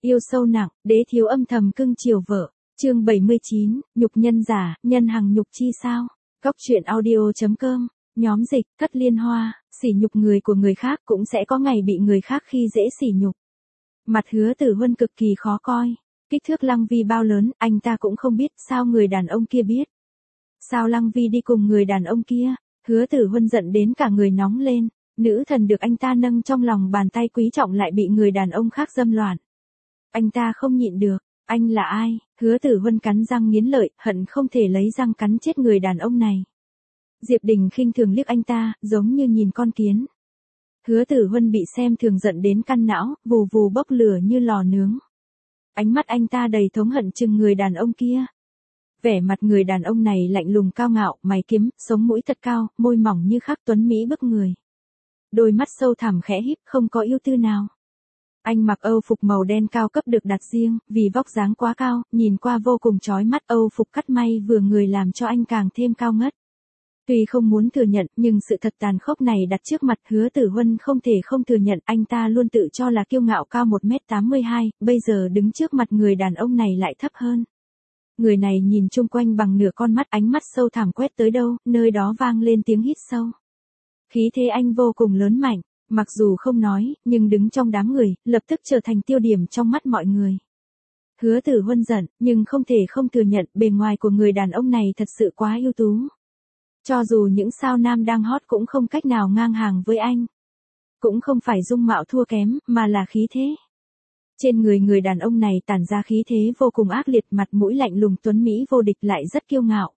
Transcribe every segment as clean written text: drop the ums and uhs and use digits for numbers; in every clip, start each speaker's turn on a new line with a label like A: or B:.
A: Yêu sâu nặng, đế thiếu âm thầm cưng chiều vợ. Chương 79, nhục nhân giả, nhân hằng nhục chi sao? Góc truyện audio.com, nhóm dịch, Cất Liên Hoa, sỉ nhục người của người khác cũng sẽ có ngày bị người khác khi dễ sỉ nhục. Mặt Hứa Tử Huân cực kỳ khó coi. Kích thước Lăng Vi bao lớn, anh ta cũng không biết, sao người đàn ông kia biết? Sao Lăng Vi đi cùng người đàn ông kia? Hứa Tử Huân giận đến cả người nóng lên, nữ thần được anh ta nâng trong lòng bàn tay quý trọng lại bị người đàn ông khác dâm loạn. Anh ta không nhịn được, anh là ai? Hứa Tử Huân cắn răng nghiến lợi, hận không thể lấy răng cắn chết người đàn ông này. Diệp Đình khinh thường liếc anh ta, giống như nhìn con kiến. Hứa Tử Huân bị xem thường giận đến căn não, vù vù bốc lửa như lò nướng. Ánh mắt anh ta đầy thống hận chừng người đàn ông kia. Vẻ mặt người đàn ông này lạnh lùng cao ngạo, mày kiếm, sống mũi thật cao, môi mỏng như khắc tuấn mỹ bức người. Đôi mắt sâu thẳm khẽ híp, không có ưu tư nào. Anh mặc Âu phục màu đen cao cấp được đặt riêng, vì vóc dáng quá cao, nhìn qua vô cùng chói mắt. Âu phục cắt may vừa người làm cho anh càng thêm cao ngất. Tuy không muốn thừa nhận, nhưng sự thật tàn khốc này đặt trước mặt Hứa Tử Huân không thể không thừa nhận. Anh ta luôn tự cho là kiêu ngạo cao 1m82, bây giờ đứng trước mặt người đàn ông này lại thấp hơn. Người này nhìn chung quanh bằng nửa con mắt, ánh mắt sâu thẳm quét tới đâu, nơi đó vang lên tiếng hít sâu. Khí thế anh vô cùng lớn mạnh, mặc dù không nói, nhưng đứng trong đám người, lập tức trở thành tiêu điểm trong mắt mọi người. Hứa Tử Huân giận, nhưng không thể không thừa nhận bề ngoài của người đàn ông này thật sự quá ưu tú. Cho dù những sao nam đang hot cũng không cách nào ngang hàng với anh. Cũng không phải dung mạo thua kém, mà là khí thế. Trên người đàn ông này tản ra khí thế vô cùng ác liệt, mặt mũi lạnh lùng tuấn mỹ vô địch lại rất kiêu ngạo.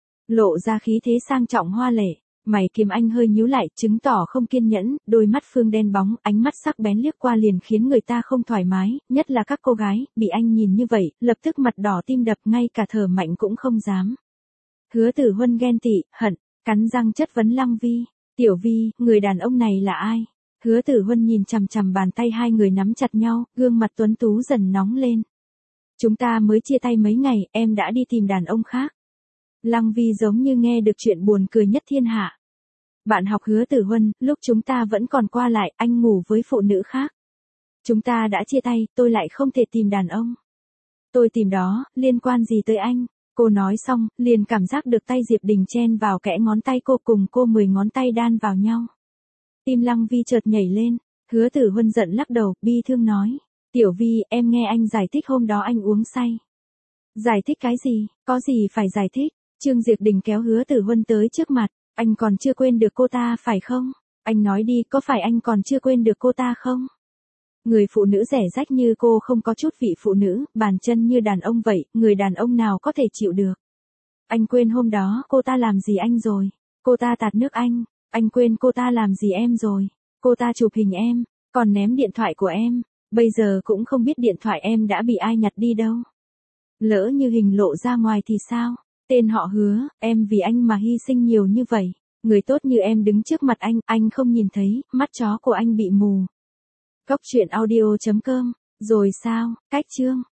A: Lộ ra khí thế sang trọng hoa lệ, mày kiếm anh hơi nhíu lại, chứng tỏ không kiên nhẫn, đôi mắt phương đen bóng, ánh mắt sắc bén liếc qua liền khiến người ta không thoải mái, nhất là các cô gái, bị anh nhìn như vậy, lập tức mặt đỏ tim đập, ngay cả thở mạnh cũng không dám. Hứa Tử Huân ghen tị, hận, cắn răng chất vấn Lăng Vi, "Tiểu Vi, người đàn ông này là ai?" Hứa Tử Huân nhìn chằm chằm bàn tay hai người nắm chặt nhau, gương mặt tuấn tú dần nóng lên. "Chúng ta mới chia tay mấy ngày, em đã đi tìm đàn ông khác." Lăng Vi giống như nghe được chuyện buồn cười nhất thiên hạ. "Bạn học Hứa Tử Huân, lúc chúng ta vẫn còn qua lại, anh ngủ với phụ nữ khác. Chúng ta đã chia tay, tôi lại không thể tìm đàn ông. Tôi tìm đó, liên quan gì tới anh?" Cô nói xong, liền cảm giác được tay Diệp Đình chen vào kẽ ngón tay cô, cùng cô 10 ngón tay đan vào nhau. Tim Lăng Vi chợt nhảy lên, Hứa Tử Huân giận lắc đầu, bi thương nói, "Tiểu Vi, em nghe anh giải thích hôm đó anh uống say." "Giải thích cái gì, có gì phải giải thích?" Trương Diệp Đình kéo Hứa Tử Huân tới trước mặt, "Anh còn chưa quên được cô ta phải không? Anh nói đi, có phải anh còn chưa quên được cô ta không? Người phụ nữ rẻ rách như cô không có chút vị phụ nữ, bàn chân như đàn ông vậy, người đàn ông nào có thể chịu được? Anh quên hôm đó cô ta làm gì anh rồi? Cô ta tạt nước anh quên cô ta làm gì em rồi? Cô ta chụp hình em, còn ném điện thoại của em, bây giờ cũng không biết điện thoại em đã bị ai nhặt đi đâu. Lỡ như hình lộ ra ngoài thì sao? Tên họ Hứa, em vì anh mà hy sinh nhiều như vậy, người tốt như em đứng trước mặt anh không nhìn thấy, mắt chó của anh bị mù." Góc truyện audio.com, rồi sao, cách chương.